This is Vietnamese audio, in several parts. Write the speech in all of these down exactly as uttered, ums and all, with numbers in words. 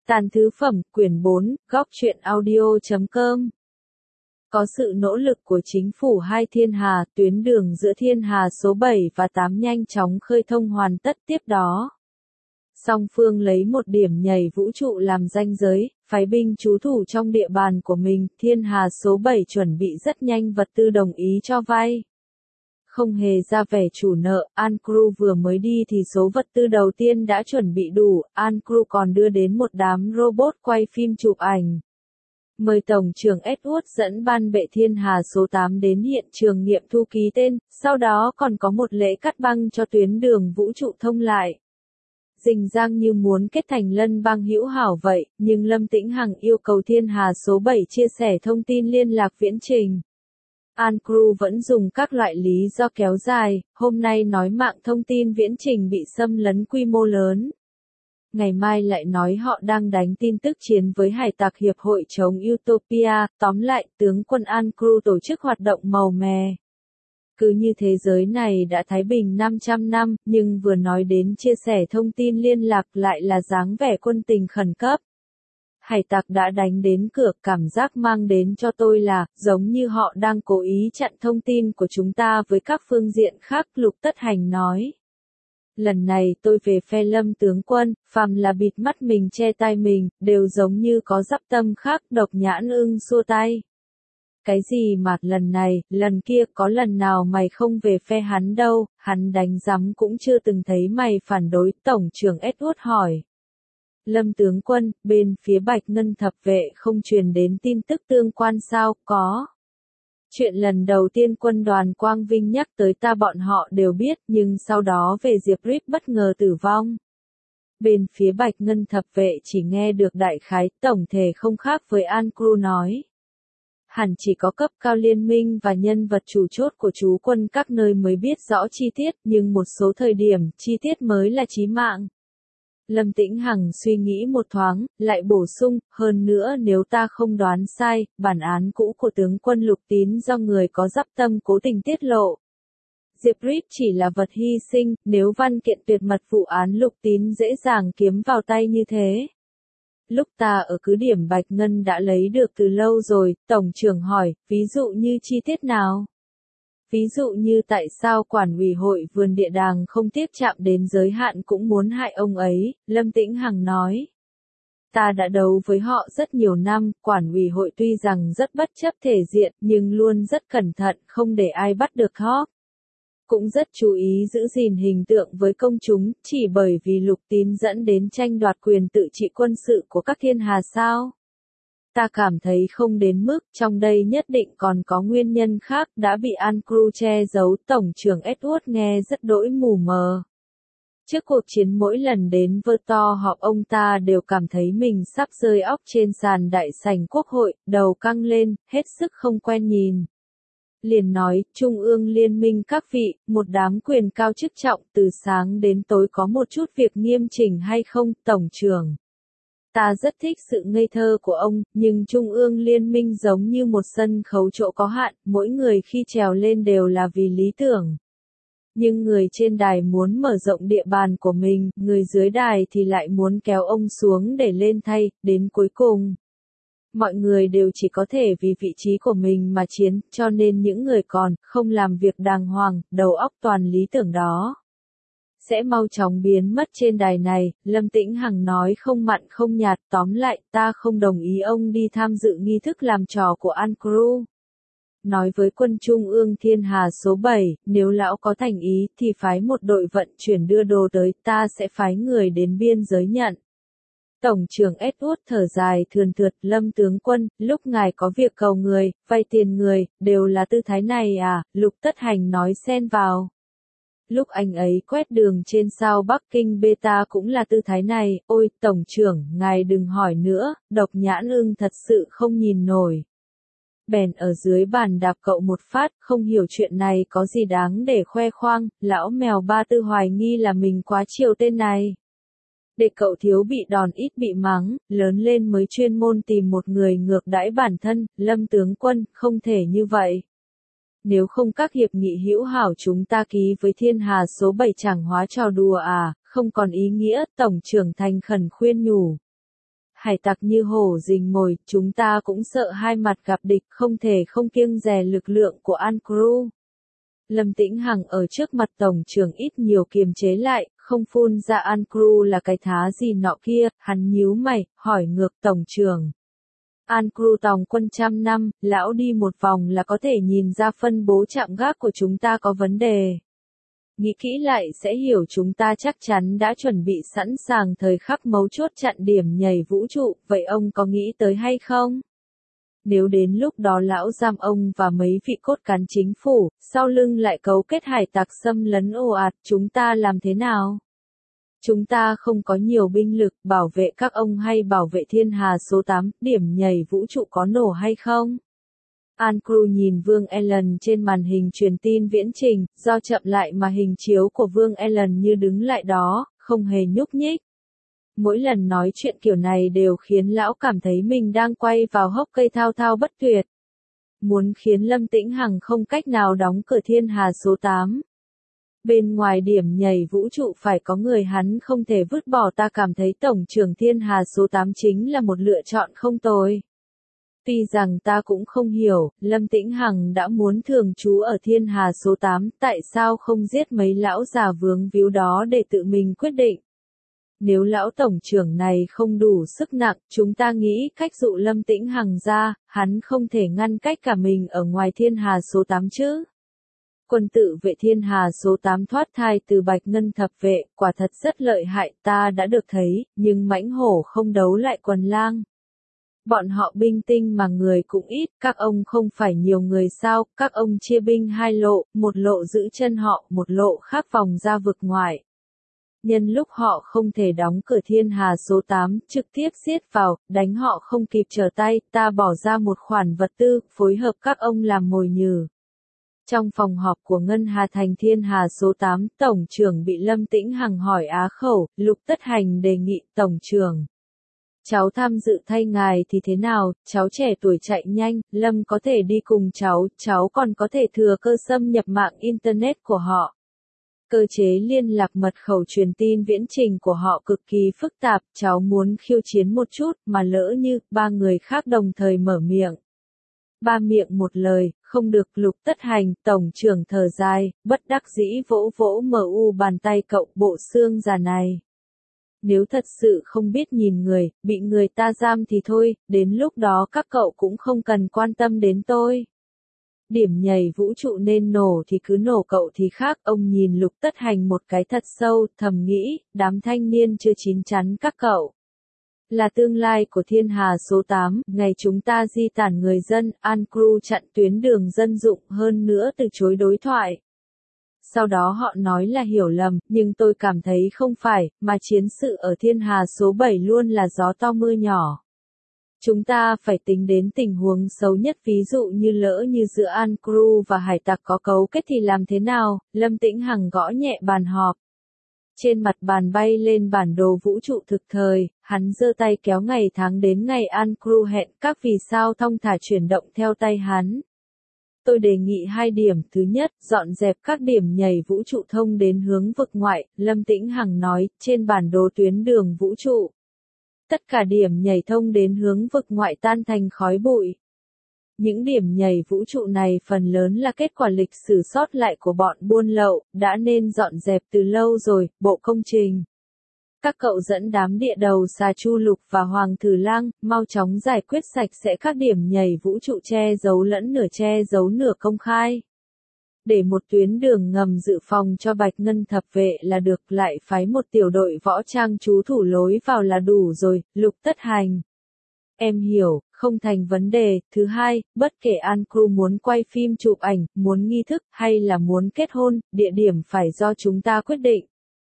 Tàn thứ phẩm, quyển bốn, góc truyện audio chấm com. Có sự nỗ lực của chính phủ hai thiên hà, tuyến đường giữa thiên hà số bảy và tám nhanh chóng khơi thông hoàn tất tiếp đó. Song phương lấy một điểm nhảy vũ trụ làm ranh giới, phái binh trú thủ trong địa bàn của mình, thiên hà số bảy chuẩn bị rất nhanh vật tư đồng ý cho vay. Không hề ra vẻ chủ nợ, Ankru vừa mới đi thì số vật tư đầu tiên đã chuẩn bị đủ, Ankru còn đưa đến một đám robot quay phim chụp ảnh. Mời Tổng trưởng Edward dẫn ban bệ thiên hà số tám đến hiện trường nghiệm thu ký tên, sau đó còn có một lễ cắt băng cho tuyến đường vũ trụ thông lại. Rình rang như muốn kết thành lân bang hữu hảo vậy, nhưng Lâm Tĩnh Hằng yêu cầu thiên hà số bảy chia sẻ thông tin liên lạc viễn trình. Ankru vẫn dùng các loại lý do kéo dài, hôm nay nói mạng thông tin viễn trình bị xâm lấn quy mô lớn. Ngày mai lại nói họ đang đánh tin tức chiến với hải tặc hiệp hội chống Utopia, tóm lại tướng quân Ankru tổ chức hoạt động màu mè. Cứ như thế giới này đã thái bình năm trăm năm, nhưng vừa nói đến chia sẻ thông tin liên lạc lại là dáng vẻ quân tình khẩn cấp. Hải tặc đã đánh đến cửa, cảm giác mang đến cho tôi là, giống như họ đang cố ý chặn thông tin của chúng ta với các phương diện khác, Lục Tất Hành nói. Lần này tôi về phe Lâm tướng quân, phàm là bịt mắt mình che tai mình, đều giống như có dắp tâm khác, Độc Nhãn Ưng xua tay. Cái gì mà, lần này, lần kia, có lần nào mày không về phe hắn đâu, hắn đánh rắm cũng chưa từng thấy mày phản đối, Tổng trưởng Edward hỏi. Lâm tướng quân, bên phía Bạch Ngân thập vệ không truyền đến tin tức tương quan sao, có. Chuyện lần đầu tiên quân đoàn Quang Vinh nhắc tới ta bọn họ đều biết, nhưng sau đó về Diệp Rip bất ngờ tử vong. Bên phía Bạch Ngân thập vệ chỉ nghe được đại khái, tổng thể không khác với Ankru nói. Hẳn chỉ có cấp cao liên minh và nhân vật chủ chốt của trú quân các nơi mới biết rõ chi tiết, nhưng một số thời điểm, chi tiết mới là chí mạng. Lâm Tĩnh Hằng suy nghĩ một thoáng, lại bổ sung, hơn nữa nếu ta không đoán sai, bản án cũ của tướng quân Lục Tín do người có dắp tâm cố tình tiết lộ. Diệp Rip chỉ là vật hy sinh, nếu văn kiện tuyệt mật vụ án Lục Tín dễ dàng kiếm vào tay như thế. Lúc ta ở cứ điểm Bạch Ngân đã lấy được từ lâu rồi, Tổng trưởng hỏi, ví dụ như chi tiết nào? Ví dụ như tại sao quản ủy hội vườn địa đàng không tiếp chạm đến giới hạn cũng muốn hại ông ấy, Lâm Tĩnh Hằng nói. Ta đã đấu với họ rất nhiều năm, quản ủy hội tuy rằng rất bất chấp thể diện nhưng luôn rất cẩn thận không để ai bắt được họ. Cũng rất chú ý giữ gìn hình tượng với công chúng, chỉ bởi vì Lục Tín dẫn đến tranh đoạt quyền tự trị quân sự của các thiên hà sao. Ta cảm thấy không đến mức, trong đây nhất định còn có nguyên nhân khác đã bị Ankru che giấu, Tổng trưởng Edward nghe rất đỗi mù mờ. Trước cuộc chiến mỗi lần đến Verto họp ông ta đều cảm thấy mình sắp rơi óc trên sàn đại sảnh quốc hội, đầu căng lên, hết sức không quen nhìn. Liền nói, Trung ương liên minh các vị, một đám quyền cao chức trọng từ sáng đến tối có một chút việc nghiêm chỉnh hay không, Tổng trưởng. Ta rất thích sự ngây thơ của ông, nhưng Trung ương liên minh giống như một sân khấu chỗ có hạn, mỗi người khi trèo lên đều là vì lý tưởng. Nhưng người trên đài muốn mở rộng địa bàn của mình, người dưới đài thì lại muốn kéo ông xuống để lên thay, đến cuối cùng. Mọi người đều chỉ có thể vì vị trí của mình mà chiến, cho nên những người còn, không làm việc đàng hoàng, đầu óc toàn lý tưởng đó. Sẽ mau chóng biến mất trên đài này, Lâm Tĩnh Hằng nói không mặn không nhạt, tóm lại, ta không đồng ý ông đi tham dự nghi thức làm trò của Ankru. Nói với quân Trung ương thiên hà số bảy, nếu lão có thành ý thì phái một đội vận chuyển đưa đồ tới, ta sẽ phái người đến biên giới nhận. Tổng trưởng Edward thở dài thườn thượt, Lâm tướng quân, lúc ngài có việc cầu người, vay tiền người, đều là tư thái này à, Lục Tất Hành nói xen vào. Lúc anh ấy quét đường trên sao Bắc Kinh Beta cũng là tư thái này, ôi, Tổng trưởng, ngài đừng hỏi nữa, Độc Nhãn Ưng thật sự không nhìn nổi. Bèn ở dưới bàn đạp cậu một phát, không hiểu chuyện này có gì đáng để khoe khoang, lão mèo ba tư hoài nghi là mình quá chiều tên này. Để cậu thiếu bị đòn ít bị mắng, lớn lên mới chuyên môn tìm một người ngược đãi bản thân, Lâm tướng quân, không thể như vậy. Nếu không các hiệp nghị hữu hảo chúng ta ký với thiên hà số bảy chẳng hóa trò đùa à, không còn ý nghĩa, Tổng trưởng thành khẩn khuyên nhủ. hải tặc như hổ rình mồi, chúng ta cũng sợ hai mặt gặp địch, không thể không kiêng dè lực lượng của Ankru. Lâm Tĩnh Hằng ở trước mặt tổng trưởng ít nhiều kiềm chế lại, không phun ra Ankru là cái thá gì nọ kia, hắn nhíu mày, hỏi ngược tổng trưởng. Ankru tòng quân trăm năm, lão đi một vòng là có thể nhìn ra phân bố trạm gác của chúng ta có vấn đề. Nghĩ kỹ lại sẽ hiểu chúng ta chắc chắn đã chuẩn bị sẵn sàng thời khắc mấu chốt chặn điểm nhảy vũ trụ, vậy ông có nghĩ tới hay không? Nếu đến lúc đó lão giam ông và mấy vị cốt cán chính phủ, sau lưng lại cấu kết hải tặc xâm lấn ồ ạt, chúng ta làm thế nào? Chúng ta không có nhiều binh lực bảo vệ các ông hay bảo vệ thiên hà số tám, điểm nhảy vũ trụ có nổ hay không? Ankru nhìn Vương Ellen trên màn hình truyền tin viễn trình, do chậm lại mà hình chiếu của Vương Ellen như đứng lại đó, không hề nhúc nhích. Mỗi lần nói chuyện kiểu này đều khiến lão cảm thấy mình đang quay vào hốc cây thao thao bất tuyệt. Muốn khiến Lâm Tĩnh Hằng không cách nào đóng cửa thiên hà số tám. Bên ngoài điểm nhảy vũ trụ phải có người hắn không thể vứt bỏ, ta cảm thấy tổng trưởng thiên hà số tám chính là một lựa chọn không tồi. Tuy rằng ta cũng không hiểu, Lâm Tĩnh Hằng đã muốn thường trú ở thiên hà số tám, tại sao không giết mấy lão già vướng víu đó để tự mình quyết định. Nếu lão tổng trưởng này không đủ sức nặng, chúng ta nghĩ cách dụ Lâm Tĩnh Hằng ra, hắn không thể ngăn cách cả mình ở ngoài thiên hà số tám chứ. Quân tự vệ thiên hà số tám thoát thai từ Bạch Ngân thập vệ, quả thật rất lợi hại, ta đã được thấy, nhưng mãnh hổ không đấu lại quần lang. Bọn họ binh tinh mà người cũng ít, các ông không phải nhiều người sao, các ông chia binh hai lộ, một lộ giữ chân họ, một lộ khác vòng ra vực ngoài. Nhân lúc họ không thể đóng cửa thiên hà số tám, trực tiếp giết vào, đánh họ không kịp trở tay, ta bỏ ra một khoản vật tư, phối hợp các ông làm mồi nhử. Trong phòng họp của Ngân Hà Thành thiên hà số tám, Tổng trưởng bị Lâm Tĩnh Hằng hỏi á khẩu, Lục Tất Hành đề nghị Tổng trưởng. Cháu tham dự thay ngài thì thế nào, cháu trẻ tuổi chạy nhanh, Lâm có thể đi cùng cháu, cháu còn có thể thừa cơ xâm nhập mạng Internet của họ. Cơ chế liên lạc mật khẩu truyền tin viễn trình của họ cực kỳ phức tạp, cháu muốn khiêu chiến một chút, mà lỡ như, ba người khác đồng thời mở miệng. Ba miệng một lời, không được. Lục Tất Hành, tổng trưởng thở dài, bất đắc dĩ vỗ vỗ mờ u bàn tay cậu, bộ xương già này. Nếu thật sự không biết nhìn người, bị người ta giam thì thôi, đến lúc đó các cậu cũng không cần quan tâm đến tôi. Điểm nhảy vũ trụ nên nổ thì cứ nổ, cậu thì khác. Ông nhìn Lục Tất Hành một cái thật sâu, thầm nghĩ, đám thanh niên chưa chín chắn các cậu. Là tương lai của thiên hà số tám, ngày chúng ta di tản người dân, Ankru chặn tuyến đường dân dụng, hơn nữa từ chối đối thoại. Sau đó họ nói là hiểu lầm, nhưng tôi cảm thấy không phải, mà chiến sự ở thiên hà số bảy luôn là gió to mưa nhỏ. Chúng ta phải tính đến tình huống xấu nhất, ví dụ như lỡ như giữa Ankru và hải tặc có cấu kết thì làm thế nào, Lâm Tĩnh Hằng gõ nhẹ bàn họp. Trên mặt bàn bay lên bản đồ vũ trụ thực thời, hắn giơ tay kéo ngày tháng đến ngày Ankru hẹn, các vì sao thong thả chuyển động theo tay hắn. Tôi đề nghị hai điểm, thứ nhất, dọn dẹp các điểm nhảy vũ trụ thông đến hướng vực ngoại, Lâm Tĩnh Hằng nói, trên bản đồ tuyến đường vũ trụ. Tất cả điểm nhảy thông đến hướng vực ngoại tan thành khói bụi. Những điểm nhảy vũ trụ này phần lớn là kết quả lịch sử sót lại của bọn buôn lậu, đã nên dọn dẹp từ lâu rồi, bộ công trình. Các cậu dẫn đám địa đầu xà Chu Lục và Hoàng Thử Lang, mau chóng giải quyết sạch sẽ các điểm nhảy vũ trụ che giấu lẫn nửa che giấu nửa công khai. Để một tuyến đường ngầm dự phòng cho Bạch Ngân thập vệ là được, lại phái một tiểu đội võ trang trú thủ lối vào là đủ rồi. Lục Tất Hành. Em hiểu, không thành vấn đề. Thứ hai, bất kể Ankru muốn quay phim chụp ảnh, muốn nghi thức, hay là muốn kết hôn, địa điểm phải do chúng ta quyết định.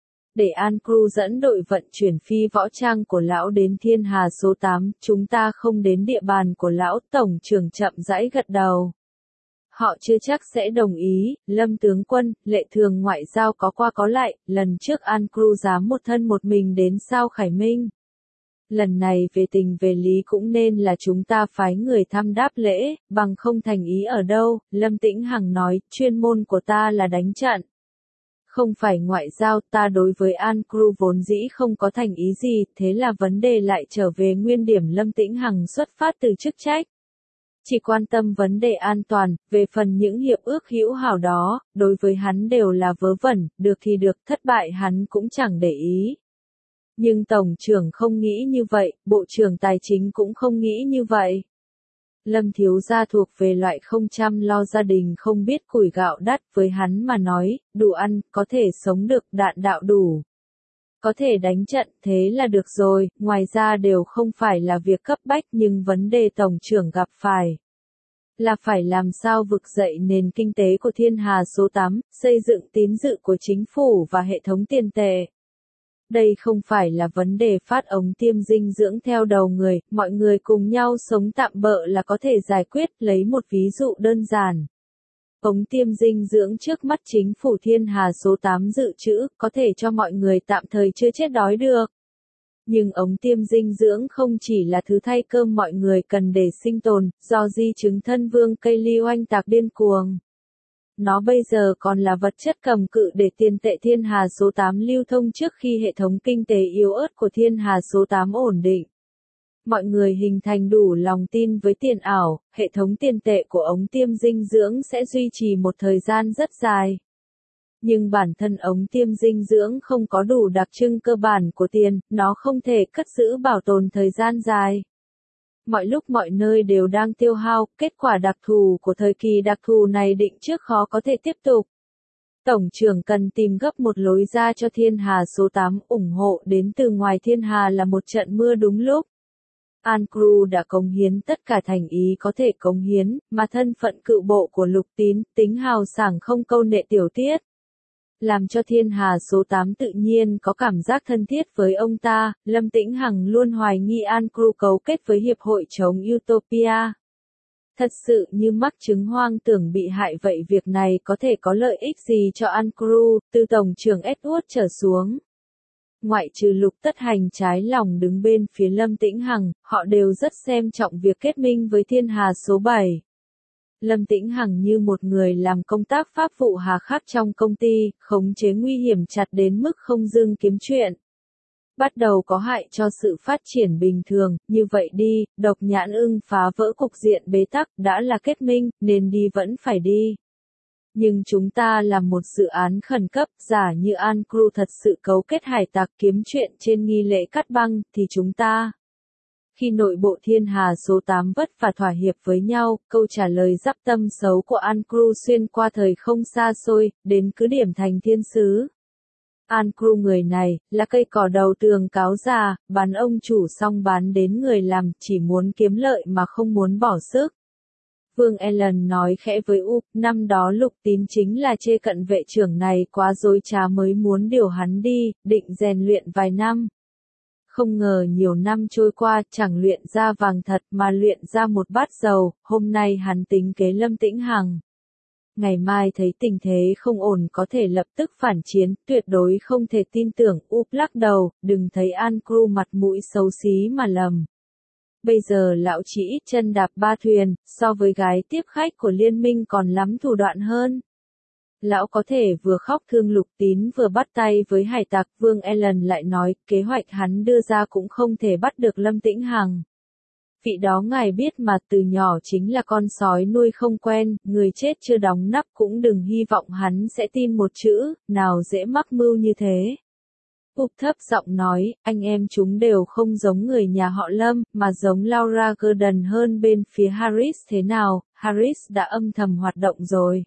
Để Ankru dẫn đội vận chuyển phi võ trang của lão đến thiên hà số tám, chúng ta không đến địa bàn của lão. Tổng trưởng chậm rãi gật đầu. Họ chưa chắc sẽ đồng ý. Lâm tướng quân, lệ thường ngoại giao có qua có lại, lần trước Ankru dám một thân một mình đến sao Khải Minh. Lần này về tình về lý cũng nên là chúng ta phái người thăm đáp lễ, bằng không thành ý ở đâu. Lâm Tĩnh Hằng nói, chuyên môn của ta là đánh trận. Không phải ngoại giao, ta đối với An Crew vốn dĩ không có thành ý gì, thế là vấn đề lại trở về nguyên điểm Lâm Tĩnh Hằng xuất phát từ chức trách. Chỉ quan tâm vấn đề an toàn, về phần những hiệp ước hữu hảo đó, đối với hắn đều là vớ vẩn, được thì được, thất bại hắn cũng chẳng để ý. Nhưng Tổng trưởng không nghĩ như vậy, Bộ trưởng Tài chính cũng không nghĩ như vậy. Lâm thiếu gia thuộc về loại không chăm lo gia đình không biết củi gạo đắt, với hắn mà nói, đủ ăn, có thể sống được, đạn đạo đủ. Có thể đánh trận, thế là được rồi, ngoài ra đều không phải là việc cấp bách, nhưng vấn đề Tổng trưởng gặp phải là phải làm sao vực dậy nền kinh tế của Thiên Hà số tám, xây dựng tín dự của chính phủ và hệ thống tiền tệ. Đây không phải là vấn đề phát ống tiêm dinh dưỡng theo đầu người, mọi người cùng nhau sống tạm bợ là có thể giải quyết, lấy một ví dụ đơn giản. Ống tiêm dinh dưỡng trước mắt chính phủ Thiên Hà số tám dự trữ, có thể cho mọi người tạm thời chưa chết đói được. Nhưng ống tiêm dinh dưỡng không chỉ là thứ thay cơm mọi người cần để sinh tồn, do di chứng thân vương cây ly oanh tạc điên cuồng. Nó bây giờ còn là vật chất cầm cự để tiền tệ Thiên Hà số tám lưu thông trước khi hệ thống kinh tế yếu ớt của Thiên Hà số tám ổn định. Mọi người hình thành đủ lòng tin với tiền ảo, hệ thống tiền tệ của ống tiêm dinh dưỡng sẽ duy trì một thời gian rất dài. Nhưng bản thân ống tiêm dinh dưỡng không có đủ đặc trưng cơ bản của tiền, nó không thể cất giữ bảo tồn thời gian dài. Mọi lúc mọi nơi đều đang tiêu hao, kết quả đặc thù của thời kỳ đặc thù này định trước khó có thể tiếp tục. Tổng trưởng cần tìm gấp một lối ra cho Thiên Hà số tám, ủng hộ đến từ ngoài Thiên Hà là một trận mưa đúng lúc. An Crew đã cống hiến tất cả thành ý có thể cống hiến, mà thân phận cựu bộ của Lục Tín, tính hào sảng không câu nệ tiểu tiết. Làm cho Thiên Hà số tám tự nhiên có cảm giác thân thiết với ông ta, Lâm Tĩnh Hằng luôn hoài nghi An Crew cấu kết với Hiệp hội chống Utopia. Thật sự như mắc chứng hoang tưởng bị hại vậy, việc này có thể có lợi ích gì cho An Crew, từ Tổng trưởng Edward trở xuống. Ngoại trừ Lục Tất Hành trái lòng đứng bên phía Lâm Tĩnh Hằng, họ đều rất xem trọng việc kết minh với Thiên Hà số bảy. Lâm Tĩnh Hằng như một người làm công tác pháp vụ hà khắc trong công ty, khống chế nguy hiểm chặt đến mức không dưng kiếm chuyện. Bắt đầu có hại cho sự phát triển bình thường, như vậy đi, Độc Nhãn Ưng phá vỡ cục diện bế tắc, đã là kết minh, nên đi vẫn phải đi. Nhưng chúng ta làm một dự án khẩn cấp, giả như An Crew thật sự cấu kết hải tặc kiếm chuyện trên nghi lễ cắt băng, thì chúng ta... Khi nội bộ Thiên Hà số tám vất và thỏa hiệp với nhau, câu trả lời giáp tâm xấu của An Crew xuyên qua thời không xa xôi, đến cứ điểm thành thiên sứ. An Crew người này, là cây cỏ đầu tường cáo già, bán ông chủ xong bán đến người làm, chỉ muốn kiếm lợi mà không muốn bỏ sức. Vương Ellen nói khẽ với U, năm đó Lục Tín chính là chê cận vệ trưởng này quá dối trá mới muốn điều hắn đi, định rèn luyện vài năm. Không ngờ nhiều năm trôi qua, chẳng luyện ra vàng thật mà luyện ra một bát dầu, hôm nay hắn tính kế Lâm Tĩnh Hằng. Ngày mai thấy tình thế không ổn có thể lập tức phản chiến, tuyệt đối không thể tin tưởng, úp lắc đầu, đừng thấy An Crew mặt mũi xấu xí mà lầm. Bây giờ lão chỉ ít chân đạp ba thuyền, so với gái tiếp khách của liên minh còn lắm thủ đoạn hơn. Lão có thể vừa khóc thương Lục Tín vừa bắt tay với hải tặc, Vương Ellen lại nói, kế hoạch hắn đưa ra cũng không thể bắt được Lâm Tĩnh Hằng. Vị đó ngài biết mà, từ nhỏ chính là con sói nuôi không quen, người chết chưa đóng nắp cũng đừng hy vọng hắn sẽ tin một chữ, nào dễ mắc mưu như thế. Úp thấp giọng nói, anh em chúng đều không giống người nhà họ Lâm, mà giống Laura Gordon hơn bên phía Harris thế nào, Harris đã âm thầm hoạt động rồi.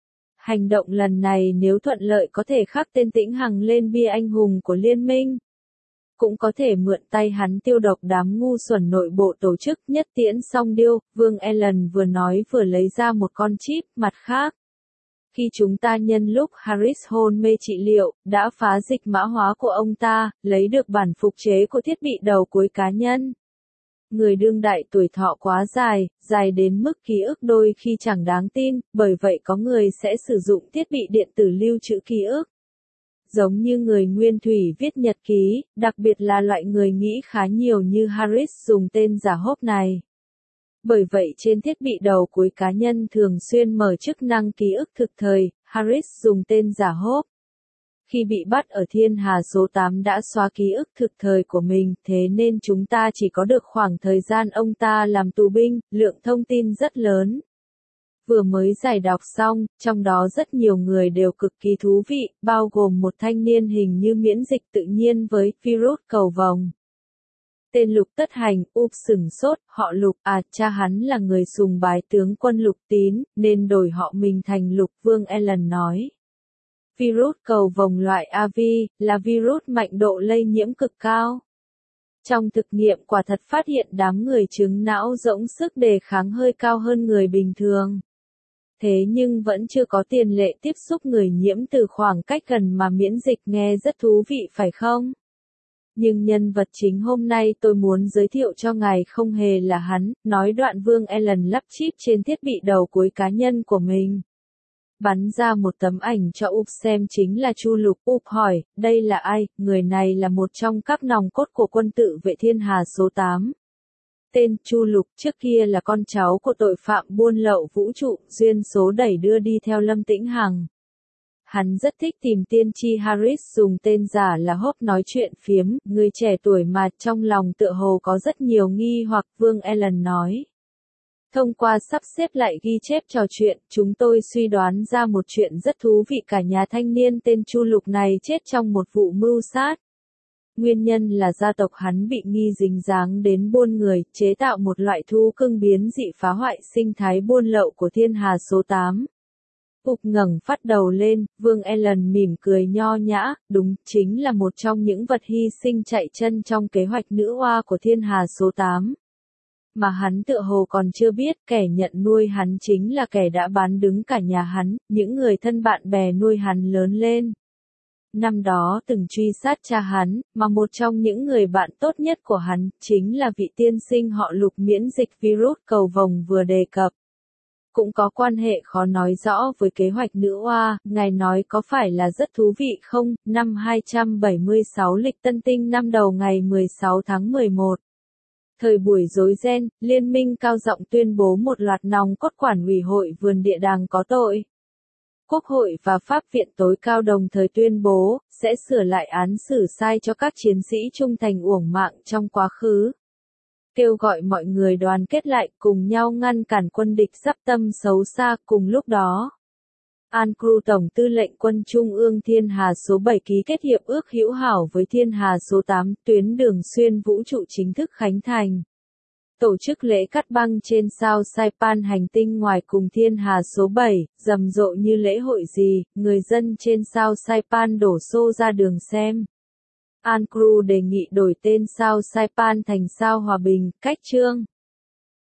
Hành động lần này nếu thuận lợi có thể khắc tên Tĩnh Hằng lên bia anh hùng của liên minh. Cũng có thể mượn tay hắn tiêu độc đám ngu xuẩn nội bộ tổ chức nhất tiễn song điêu, Vương Ellen vừa nói vừa lấy ra một con chip, mặt khác. Khi chúng ta nhân lúc Harris hôn mê trị liệu, đã phá dịch mã hóa của ông ta, lấy được bản phục chế của thiết bị đầu cuối cá nhân. Người đương đại tuổi thọ quá dài, dài đến mức ký ức đôi khi chẳng đáng tin, bởi vậy có người sẽ sử dụng thiết bị điện tử lưu trữ ký ức. Giống như người nguyên thủy viết nhật ký, đặc biệt là loại người nghĩ khá nhiều như Harris dùng tên giả hốp này. Bởi vậy trên thiết bị đầu cuối cá nhân thường xuyên mở chức năng ký ức thực thời, Harris dùng tên giả hốp. Khi bị bắt ở thiên hà số tám đã xóa ký ức thực thời của mình, thế nên chúng ta chỉ có được khoảng thời gian ông ta làm tù binh, lượng thông tin rất lớn. Vừa mới giải đọc xong, trong đó rất nhiều người đều cực kỳ thú vị, bao gồm một thanh niên hình như miễn dịch tự nhiên với virus cầu vồng. Tên Lục Tất Hành, úp sửng sốt, họ Lục, à cha hắn là người sùng bái tướng quân Lục Tín, nên đổi họ mình thành Lục Vương Ellen nói. Virus cầu vồng loại a vê, là virus mạnh độ lây nhiễm cực cao. Trong thực nghiệm quả thật phát hiện đám người chứng não rỗng sức đề kháng hơi cao hơn người bình thường. Thế nhưng vẫn chưa có tiền lệ tiếp xúc người nhiễm từ khoảng cách gần mà miễn dịch, nghe rất thú vị phải không? Nhưng nhân vật chính hôm nay tôi muốn giới thiệu cho ngài không hề là hắn, nói đoạn Vương Ellen lắp chip trên thiết bị đầu cuối cá nhân của mình. Bắn ra một tấm ảnh cho Úp xem chính là Chu Lục. Úp hỏi, đây là ai? Người này là một trong các nòng cốt của quân tự vệ thiên hà số tám. Tên Chu Lục trước kia là con cháu của tội phạm buôn lậu vũ trụ, duyên số đẩy đưa đi theo Lâm Tĩnh Hằng. Hắn rất thích tìm tiên tri Harris dùng tên giả là Hope nói chuyện phiếm, người trẻ tuổi mà trong lòng tựa hồ có rất nhiều nghi hoặc, Vương Ellen nói. Thông qua sắp xếp lại ghi chép trò chuyện, chúng tôi suy đoán ra một chuyện rất thú vị, cả nhà thanh niên tên Chu Lục này chết trong một vụ mưu sát. Nguyên nhân là gia tộc hắn bị nghi dính dáng đến buôn người, chế tạo một loại thú cưng biến dị phá hoại sinh thái buôn lậu của thiên hà số tám. Úp ngẩng phát đầu lên, Vương Ellen mỉm cười nho nhã, đúng, chính là một trong những vật hy sinh chạy chân trong kế hoạch nữ oa của thiên hà số tám. Mà hắn tựa hồ còn chưa biết, kẻ nhận nuôi hắn chính là kẻ đã bán đứng cả nhà hắn, những người thân bạn bè nuôi hắn lớn lên. Năm đó từng truy sát cha hắn, mà một trong những người bạn tốt nhất của hắn, chính là vị tiên sinh họ Lục miễn dịch virus cầu vồng vừa đề cập. Cũng có quan hệ khó nói rõ với kế hoạch nữ oa, ngài nói có phải là rất thú vị không? Năm hai trăm bảy mươi sáu lịch Tân Tinh năm đầu ngày mười sáu tháng mười một. Thời buổi rối ren, Liên minh cao giọng tuyên bố một loạt nòng cốt quản ủy hội vườn địa đàng có tội. Quốc hội và Pháp viện tối cao đồng thời tuyên bố, sẽ sửa lại án xử sai cho các chiến sĩ trung thành uổng mạng trong quá khứ. Kêu gọi mọi người đoàn kết lại, cùng nhau ngăn cản quân địch sắp tâm xấu xa. Cùng lúc đó, An Cru Tổng tư lệnh quân Trung ương Thiên Hà số bảy ký kết hiệp ước hữu hảo với Thiên Hà số tám, tuyến đường xuyên vũ trụ chính thức khánh thành. Tổ chức lễ cắt băng trên sao Saipan hành tinh ngoài cùng Thiên Hà số bảy, rầm rộ như lễ hội gì, người dân trên sao Saipan đổ xô ra đường xem. An Cru đề nghị đổi tên sao Saipan thành sao Hòa Bình, cách chương.